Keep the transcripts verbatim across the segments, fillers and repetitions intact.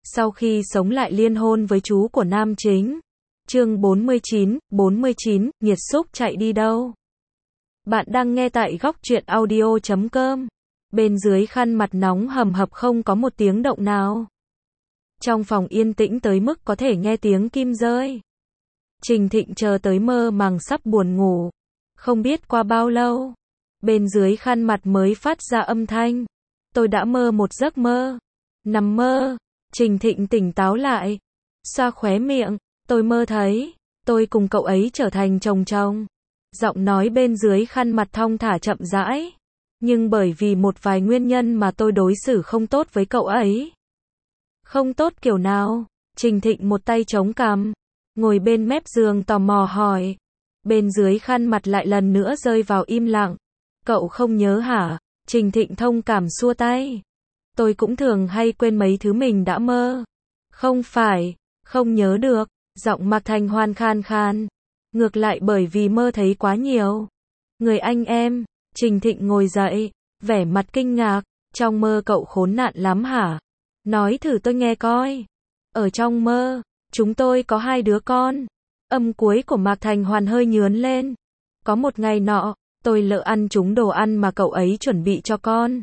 Sau khi sống lại liên hôn với chú của nam chính. Chương bốn mươi chín, bốn mươi chín, nghiệt xúc chạy đi đâu? Bạn đang nghe tại góc truyện audio chấm com. Bên dưới khăn mặt nóng hầm hập không có một tiếng động nào. Trong phòng yên tĩnh tới mức có thể nghe tiếng kim rơi. Trình Thịnh chờ tới mơ màng sắp buồn ngủ. Không biết qua bao lâu, bên dưới khăn mặt mới phát ra âm thanh. Tôi đã mơ một giấc mơ. Nằm mơ, Trình Thịnh tỉnh táo lại. Xoa khóe miệng, tôi mơ thấy, tôi cùng cậu ấy trở thành chồng chồng. Giọng nói bên dưới khăn mặt thong thả chậm rãi. Nhưng bởi vì một vài nguyên nhân mà tôi đối xử không tốt với cậu ấy. Không tốt kiểu nào? Trình Thịnh một tay chống cằm, ngồi bên mép giường tò mò hỏi. Bên dưới khăn mặt lại lần nữa rơi vào im lặng. Cậu không nhớ hả? Trình Thịnh thông cảm xua tay. Tôi cũng thường hay quên mấy thứ mình đã mơ. Không phải, không nhớ được. Giọng Mạc Thành Hoan khan khan. Ngược lại bởi vì mơ thấy quá nhiều. Người anh em. Trình Thịnh ngồi dậy, vẻ mặt kinh ngạc. Trong mơ cậu khốn nạn lắm hả? Nói thử tôi nghe coi. Ở trong mơ, chúng tôi có hai đứa con. Âm cuối của Mạc Thành Hoàn hơi nhướn lên. Có một ngày nọ, tôi lỡ ăn trúng đồ ăn mà cậu ấy chuẩn bị cho con.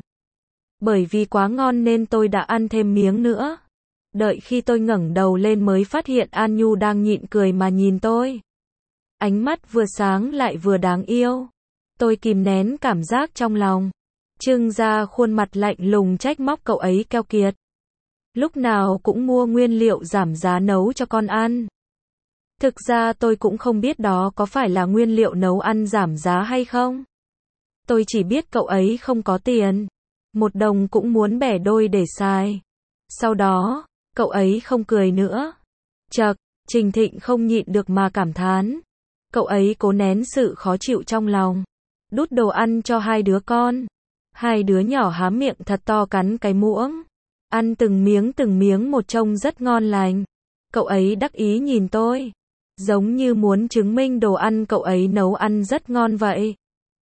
Bởi vì quá ngon nên tôi đã ăn thêm miếng nữa. Đợi khi tôi ngẩng đầu lên mới phát hiện An Nhu đang nhịn cười mà nhìn tôi. Ánh mắt vừa sáng lại vừa đáng yêu. Tôi kìm nén cảm giác trong lòng. Trưng ra khuôn mặt lạnh lùng trách móc cậu ấy keo kiệt. Lúc nào cũng mua nguyên liệu giảm giá nấu cho con ăn. Thực ra tôi cũng không biết đó có phải là nguyên liệu nấu ăn giảm giá hay không. Tôi chỉ biết cậu ấy không có tiền. Một đồng cũng muốn bẻ đôi để xài. Sau đó, cậu ấy không cười nữa. Chậc, Trình Thịnh không nhịn được mà cảm thán. Cậu ấy cố nén sự khó chịu trong lòng. Đút đồ ăn cho hai đứa con. Hai đứa nhỏ há miệng thật to cắn cái muỗng. Ăn từng miếng từng miếng một trông rất ngon lành. Cậu ấy đắc ý nhìn tôi. Giống như muốn chứng minh đồ ăn cậu ấy nấu ăn rất ngon vậy.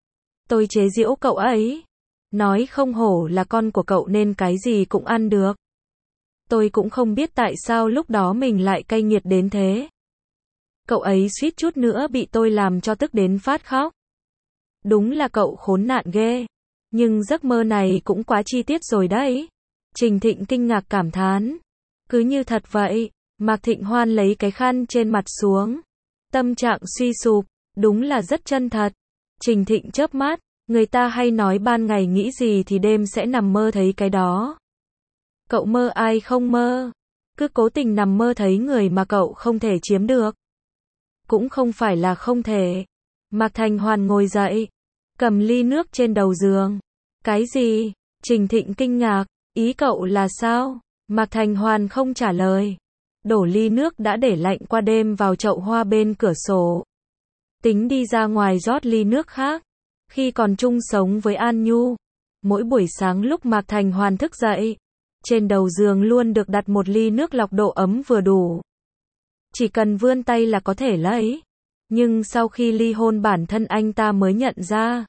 Tôi chế giễu cậu ấy. Nói không hổ là con của cậu nên cái gì cũng ăn được. Tôi cũng không biết tại sao lúc đó mình lại cay nghiệt đến thế. Cậu ấy suýt chút nữa bị tôi làm cho tức đến phát khóc. Đúng là cậu khốn nạn ghê. Nhưng giấc mơ này cũng quá chi tiết rồi đấy. Trình Thịnh kinh ngạc cảm thán. Cứ như thật vậy. Mạc Thịnh Hoan lấy cái khăn trên mặt xuống. Tâm trạng suy sụp. Đúng là rất chân thật. Trình Thịnh chớp mắt. Người ta hay nói ban ngày nghĩ gì thì đêm sẽ nằm mơ thấy cái đó. Cậu mơ ai không mơ? Cứ cố tình nằm mơ thấy người mà cậu không thể chiếm được. Cũng không phải là không thể. Mạc Thành Hoàn ngồi dậy. Cầm ly nước trên đầu giường. Cái gì? Trình Thịnh kinh ngạc. Ý cậu là sao? Mạc Thành Hoàn không trả lời. Đổ ly nước đã để lạnh qua đêm vào chậu hoa bên cửa sổ. Tính đi ra ngoài rót ly nước khác. Khi còn chung sống với An Nhu, mỗi buổi sáng lúc Mạc Thành Hoàn thức dậy, trên đầu giường luôn được đặt một ly nước lọc độ ấm vừa đủ. Chỉ cần vươn tay là có thể lấy. Nhưng sau khi ly hôn bản thân anh ta mới nhận ra.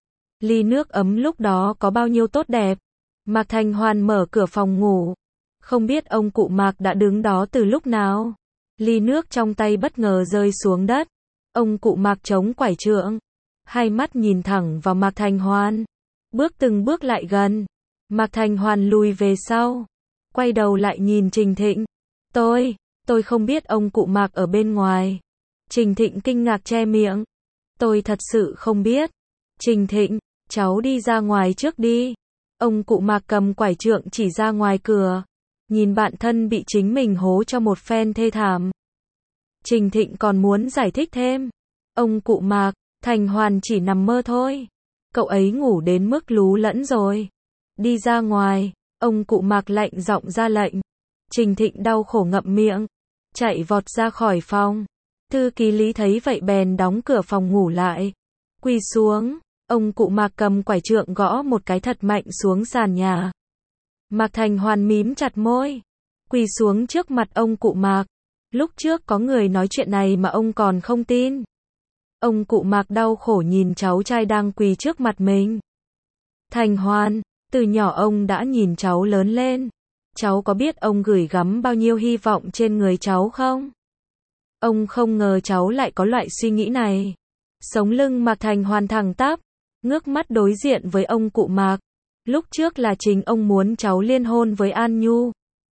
Ly nước ấm lúc đó có bao nhiêu tốt đẹp. Mạc Thành Hoàn mở cửa phòng ngủ. Không biết ông cụ Mạc đã đứng đó từ lúc nào. Ly nước trong tay bất ngờ rơi xuống đất. Ông cụ Mạc chống quải trượng. Hai mắt nhìn thẳng vào Mạc Thành Hoan. Bước từng bước lại gần. Mạc Thành Hoan lùi về sau. Quay đầu lại nhìn Trình Thịnh. Tôi, tôi không biết ông cụ Mạc ở bên ngoài. Trình Thịnh kinh ngạc che miệng. Tôi thật sự không biết. Trình Thịnh, cháu đi ra ngoài trước đi. Ông cụ Mạc cầm quải trượng chỉ ra ngoài cửa. Nhìn bạn thân bị chính mình hố cho một phen thê thảm. Trình Thịnh còn muốn giải thích thêm. Ông cụ Mạc, Thành Hoàn chỉ nằm mơ thôi. Cậu ấy ngủ đến mức lú lẫn rồi. Đi ra ngoài, ông cụ Mạc lạnh giọng ra lệnh. Trình Thịnh đau khổ ngậm miệng, chạy vọt ra khỏi phòng. Thư ký Lý thấy vậy bèn đóng cửa phòng ngủ lại. Quỳ xuống, ông cụ Mạc cầm quải trượng gõ một cái thật mạnh xuống sàn nhà. Mạc Thành Hoàn mím chặt môi, quỳ xuống trước mặt ông cụ Mạc. Lúc trước có người nói chuyện này mà ông còn không tin. Ông cụ Mạc đau khổ nhìn cháu trai đang quỳ trước mặt mình. Thành Hoàn, từ nhỏ ông đã nhìn cháu lớn lên. Cháu có biết ông gửi gắm bao nhiêu hy vọng trên người cháu không? Ông không ngờ cháu lại có loại suy nghĩ này. Sống lưng Mạc Thành Hoàn thẳng tắp, ngước mắt đối diện với ông cụ Mạc. Lúc trước là chính ông muốn cháu liên hôn với An Nhu.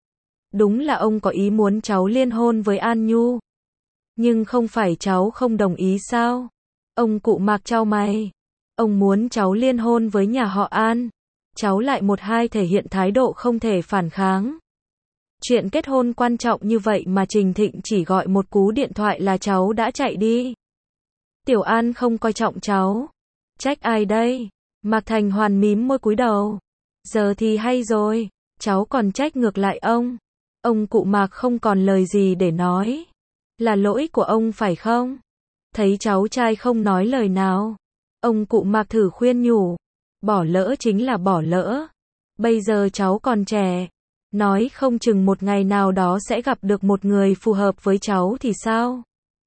Đúng là ông có ý muốn cháu liên hôn với An Nhu. Nhưng không phải cháu không đồng ý sao? Ông cụ Mạc chau mày. Ông muốn cháu liên hôn với nhà họ An. Cháu lại một hai thể hiện thái độ không thể phản kháng. Chuyện kết hôn quan trọng như vậy mà Trình Thịnh chỉ gọi một cú điện thoại là cháu đã chạy đi. Tiểu An không coi trọng cháu. Trách ai đây? Mạc Thành Hoàn mím môi cúi đầu. Giờ thì hay rồi, cháu còn trách ngược lại ông. Ông cụ Mạc không còn lời gì để nói. Là lỗi của ông phải không? Thấy cháu trai không nói lời nào, ông cụ Mạc thử khuyên nhủ. Bỏ lỡ chính là bỏ lỡ. Bây giờ cháu còn trẻ. Nói không chừng một ngày nào đó sẽ gặp được một người phù hợp với cháu thì sao?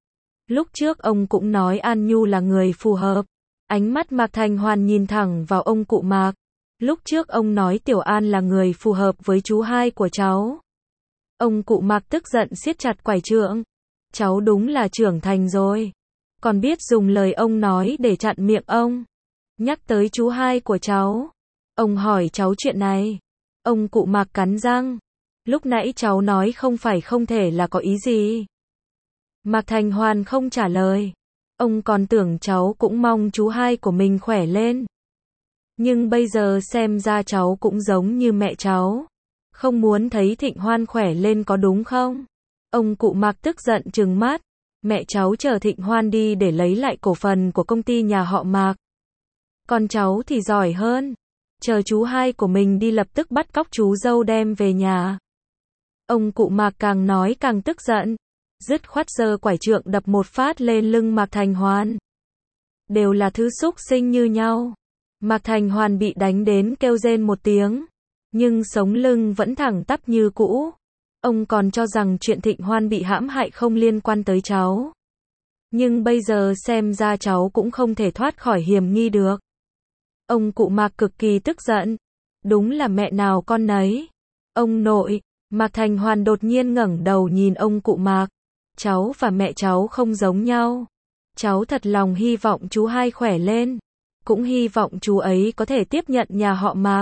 Lúc trước ông cũng nói An Nhu là người phù hợp. Ánh mắt Mạc Thành Hoàn nhìn thẳng vào ông cụ Mạc. Lúc trước ông nói Tiểu An là người phù hợp với chú hai của cháu. Ông cụ Mạc tức giận siết chặt quải trượng. Cháu đúng là trưởng thành rồi. Còn biết dùng lời ông nói để chặn miệng ông. Nhắc tới chú hai của cháu. Ông hỏi cháu chuyện này. Ông cụ Mạc cắn răng. Lúc nãy cháu nói không phải không thể là có ý gì. Mạc Thành Hoàn không trả lời. Ông còn tưởng cháu cũng mong chú hai của mình khỏe lên. Nhưng bây giờ xem ra cháu cũng giống như mẹ cháu. Không muốn thấy Thịnh Hoan khỏe lên có đúng không? Ông cụ Mạc tức giận trừng mắt. Mẹ cháu chờ Thịnh Hoan đi để lấy lại cổ phần của công ty nhà họ Mạc. Còn cháu thì giỏi hơn. Chờ chú hai của mình đi lập tức bắt cóc chú dâu đem về nhà. Ông cụ Mạc càng nói càng tức giận. Dứt khoát giơ quải trượng đập một phát lên lưng Mạc Thành Hoàn. Đều là thứ xúc sinh như nhau. Mạc Thành Hoàn bị đánh đến kêu rên một tiếng. Nhưng sống lưng vẫn thẳng tắp như cũ. Ông còn cho rằng chuyện Thịnh Hoan bị hãm hại không liên quan tới cháu. Nhưng bây giờ xem ra cháu cũng không thể thoát khỏi hiểm nghi được. Ông cụ Mạc cực kỳ tức giận. Đúng là mẹ nào con nấy. Ông nội. Mạc Thành Hoàn đột nhiên ngẩng đầu nhìn ông cụ Mạc. Cháu và mẹ cháu không giống nhau. Cháu thật lòng hy vọng chú hai khỏe lên. Cũng hy vọng chú ấy có thể tiếp nhận nhà họ Mạc.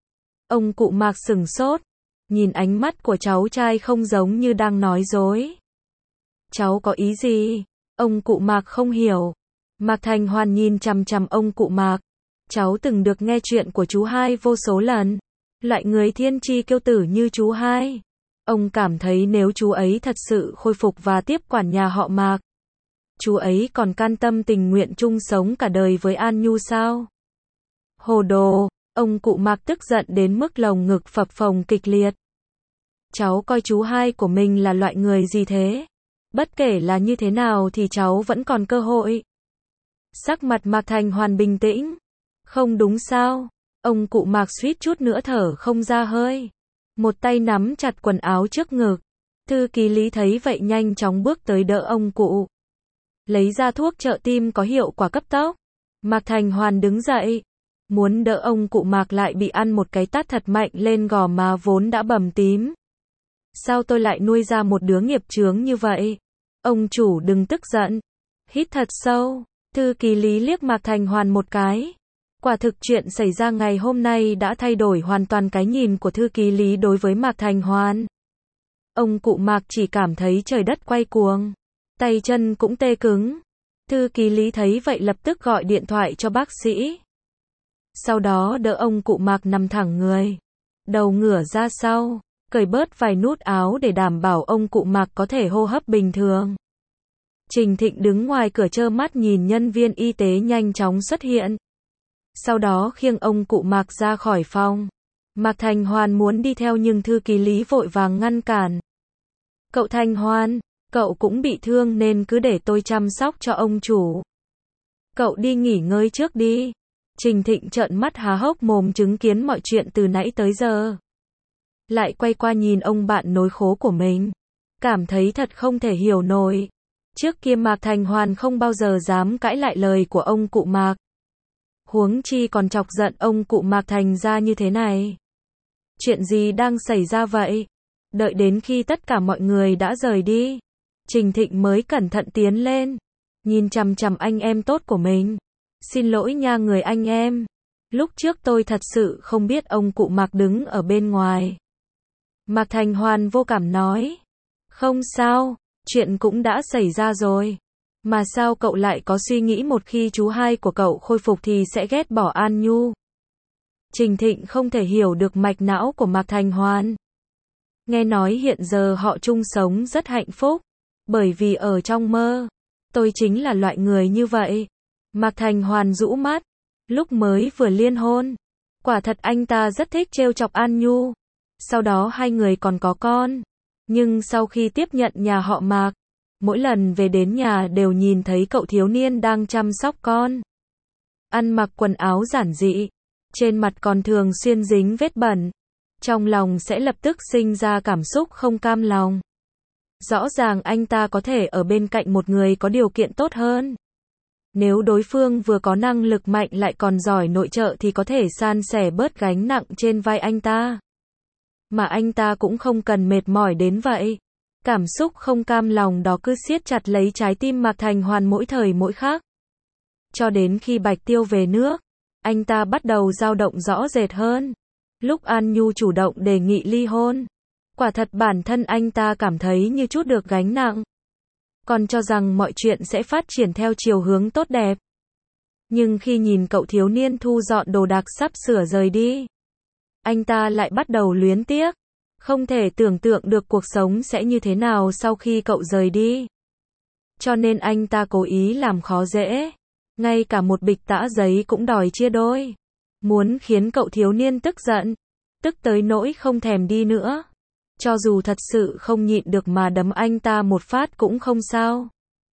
Ông cụ Mạc sửng sốt. Nhìn ánh mắt của cháu trai không giống như đang nói dối. Cháu có ý gì? Ông cụ Mạc không hiểu. Mạc Thành Hoàn nhìn chằm chằm ông cụ Mạc. Cháu từng được nghe chuyện của chú hai vô số lần. Loại người thiên chi kiêu tử như chú hai. Ông cảm thấy nếu chú ấy thật sự khôi phục và tiếp quản nhà họ Mạc, chú ấy còn can tâm tình nguyện chung sống cả đời với An Nhu sao? Hồ đồ, ông cụ Mạc tức giận đến mức lồng ngực phập phồng kịch liệt. Cháu coi chú hai của mình là loại người gì thế? Bất kể là như thế nào thì cháu vẫn còn cơ hội. Sắc mặt Mạc Thành Hoàn bình tĩnh. Không đúng sao? Ông cụ Mạc suýt chút nữa thở không ra hơi. Một tay nắm chặt quần áo trước ngực. Thư ký Lý thấy vậy nhanh chóng bước tới đỡ ông cụ. Lấy ra thuốc trợ tim có hiệu quả cấp tốc. Mạc Thành Hoàn đứng dậy. Muốn đỡ ông cụ Mạc lại bị ăn một cái tát thật mạnh lên gò má vốn đã bầm tím. Sao tôi lại nuôi ra một đứa nghiệp chướng như vậy? Ông chủ đừng tức giận. Hít thật sâu. Thư ký Lý liếc Mạc Thành Hoàn một cái. Quả thực chuyện xảy ra ngày hôm nay đã thay đổi hoàn toàn cái nhìn của thư ký Lý đối với Mạc Thành Hoàn. Ông cụ Mạc chỉ cảm thấy trời đất quay cuồng. Tay chân cũng tê cứng. Thư ký Lý thấy vậy lập tức gọi điện thoại cho bác sĩ. Sau đó đỡ ông cụ Mạc nằm thẳng người. Đầu ngửa ra sau. Cởi bớt vài nút áo để đảm bảo ông cụ Mạc có thể hô hấp bình thường. Trình Thịnh đứng ngoài cửa trơ mắt nhìn nhân viên y tế nhanh chóng xuất hiện. Sau đó khiêng ông cụ Mạc ra khỏi phòng. Mạc Thành Hoàn muốn đi theo nhưng thư ký Lý vội vàng ngăn cản. Cậu Thành Hoàn, cậu cũng bị thương nên cứ để tôi chăm sóc cho ông chủ. Cậu đi nghỉ ngơi trước đi. Trình Thịnh trợn mắt há hốc mồm chứng kiến mọi chuyện từ nãy tới giờ. Lại quay qua nhìn ông bạn nối khố của mình. Cảm thấy thật không thể hiểu nổi. Trước kia Mạc Thành Hoàn không bao giờ dám cãi lại lời của ông cụ Mạc. Huống chi còn chọc giận ông cụ Mạc thành ra như thế này. Chuyện gì đang xảy ra vậy? Đợi đến khi tất cả mọi người đã rời đi, Trình Thịnh mới cẩn thận tiến lên, nhìn chằm chằm anh em tốt của mình. Xin lỗi nha người anh em. Lúc trước tôi thật sự không biết ông cụ Mạc đứng ở bên ngoài. Mạc Thành Hoàn vô cảm nói. Không sao, chuyện cũng đã xảy ra rồi. Mà sao cậu lại có suy nghĩ một khi chú hai của cậu khôi phục thì sẽ ghét bỏ An Nhu? Trình Thịnh không thể hiểu được mạch não của Mạc Thành Hoàn. Nghe nói hiện giờ họ chung sống rất hạnh phúc. Bởi vì ở trong mơ, tôi chính là loại người như vậy. Mạc Thành Hoàn rũ mắt. Lúc mới vừa liên hôn, quả thật anh ta rất thích trêu chọc An Nhu. Sau đó hai người còn có con. Nhưng sau khi tiếp nhận nhà họ Mạc, mỗi lần về đến nhà đều nhìn thấy cậu thiếu niên đang chăm sóc con. Ăn mặc quần áo giản dị, trên mặt còn thường xuyên dính vết bẩn. Trong lòng sẽ lập tức sinh ra cảm xúc không cam lòng. Rõ ràng anh ta có thể ở bên cạnh một người có điều kiện tốt hơn. Nếu đối phương vừa có năng lực mạnh lại còn giỏi nội trợ thì có thể san sẻ bớt gánh nặng trên vai anh ta. Mà anh ta cũng không cần mệt mỏi đến vậy. Cảm xúc không cam lòng đó cứ siết chặt lấy trái tim Mạc Thành Hoàn mỗi thời mỗi khác. Cho đến khi Bạch Tiêu về nước, anh ta bắt đầu dao động rõ rệt hơn. Lúc An Nhu chủ động đề nghị ly hôn, quả thật bản thân anh ta cảm thấy như chút được gánh nặng. Còn cho rằng mọi chuyện sẽ phát triển theo chiều hướng tốt đẹp. Nhưng khi nhìn cậu thiếu niên thu dọn đồ đạc sắp sửa rời đi, anh ta lại bắt đầu luyến tiếc. Không thể tưởng tượng được cuộc sống sẽ như thế nào sau khi cậu rời đi. Cho nên anh ta cố ý làm khó dễ. Ngay cả một bịch tã giấy cũng đòi chia đôi. Muốn khiến cậu thiếu niên tức giận. Tức tới nỗi không thèm đi nữa. Cho dù thật sự không nhịn được mà đấm anh ta một phát cũng không sao.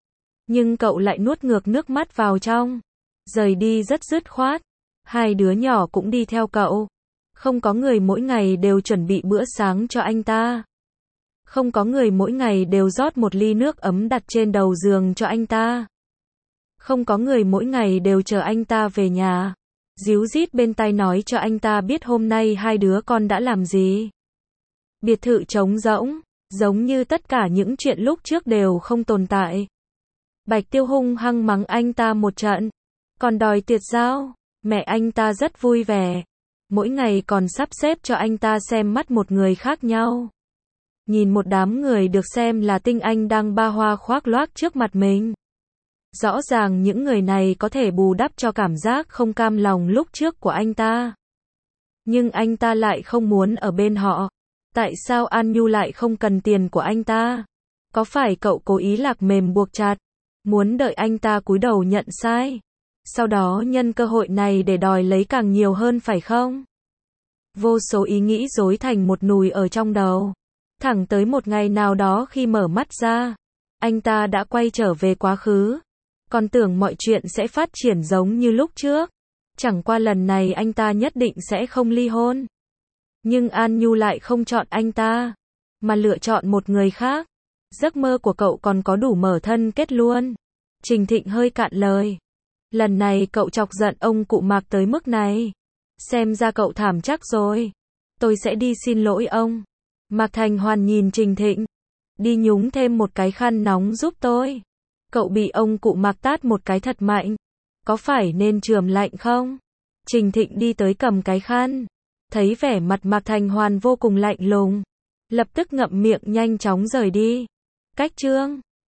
Nhưng cậu lại nuốt ngược nước mắt vào trong. Rời đi rất dứt khoát. Hai đứa nhỏ cũng đi theo cậu. Không có người mỗi ngày đều chuẩn bị bữa sáng cho anh ta. Không có người mỗi ngày đều rót một ly nước ấm đặt trên đầu giường cho anh ta. Không có người mỗi ngày đều chờ anh ta về nhà, díu dít bên tai nói cho anh ta biết hôm nay hai đứa con đã làm gì. Biệt thự trống rỗng, giống như tất cả những chuyện lúc trước đều không tồn tại. Bạch Tiêu hung hăng mắng anh ta một trận, còn đòi tiệt giao. Mẹ anh ta rất vui vẻ, mỗi ngày còn sắp xếp cho anh ta xem mắt một người khác nhau. Nhìn một đám người được xem là tinh anh đang ba hoa khoác loác trước mặt mình. Rõ ràng những người này có thể bù đắp cho cảm giác không cam lòng lúc trước của anh ta. Nhưng anh ta lại không muốn ở bên họ. Tại sao An Nhu lại không cần tiền của anh ta? Có phải cậu cố ý lạc mềm buộc chặt, muốn đợi anh ta cúi đầu nhận sai, sau đó nhân cơ hội này để đòi lấy càng nhiều hơn phải không? Vô số ý nghĩ rối thành một nùi ở trong đầu. Thẳng tới một ngày nào đó khi mở mắt ra, anh ta đã quay trở về quá khứ. Còn tưởng mọi chuyện sẽ phát triển giống như lúc trước. Chẳng qua lần này anh ta nhất định sẽ không ly hôn. Nhưng An Nhu lại không chọn anh ta, mà lựa chọn một người khác. Giấc mơ của cậu còn có đủ mở thân kết luôn. Trình Thịnh hơi cạn lời. Lần này cậu chọc giận ông cụ Mạc tới mức này. Xem ra cậu thảm chắc rồi. Tôi sẽ đi xin lỗi ông. Mạc Thành Hoàn nhìn Trình Thịnh. Đi nhúng thêm một cái khăn nóng giúp tôi. Cậu bị ông cụ Mạc tát một cái thật mạnh. Có phải nên chườm lạnh không? Trình Thịnh đi tới cầm cái khăn. Thấy vẻ mặt Mạc Thành Hoàn vô cùng lạnh lùng. Lập tức ngậm miệng nhanh chóng rời đi. Cách chương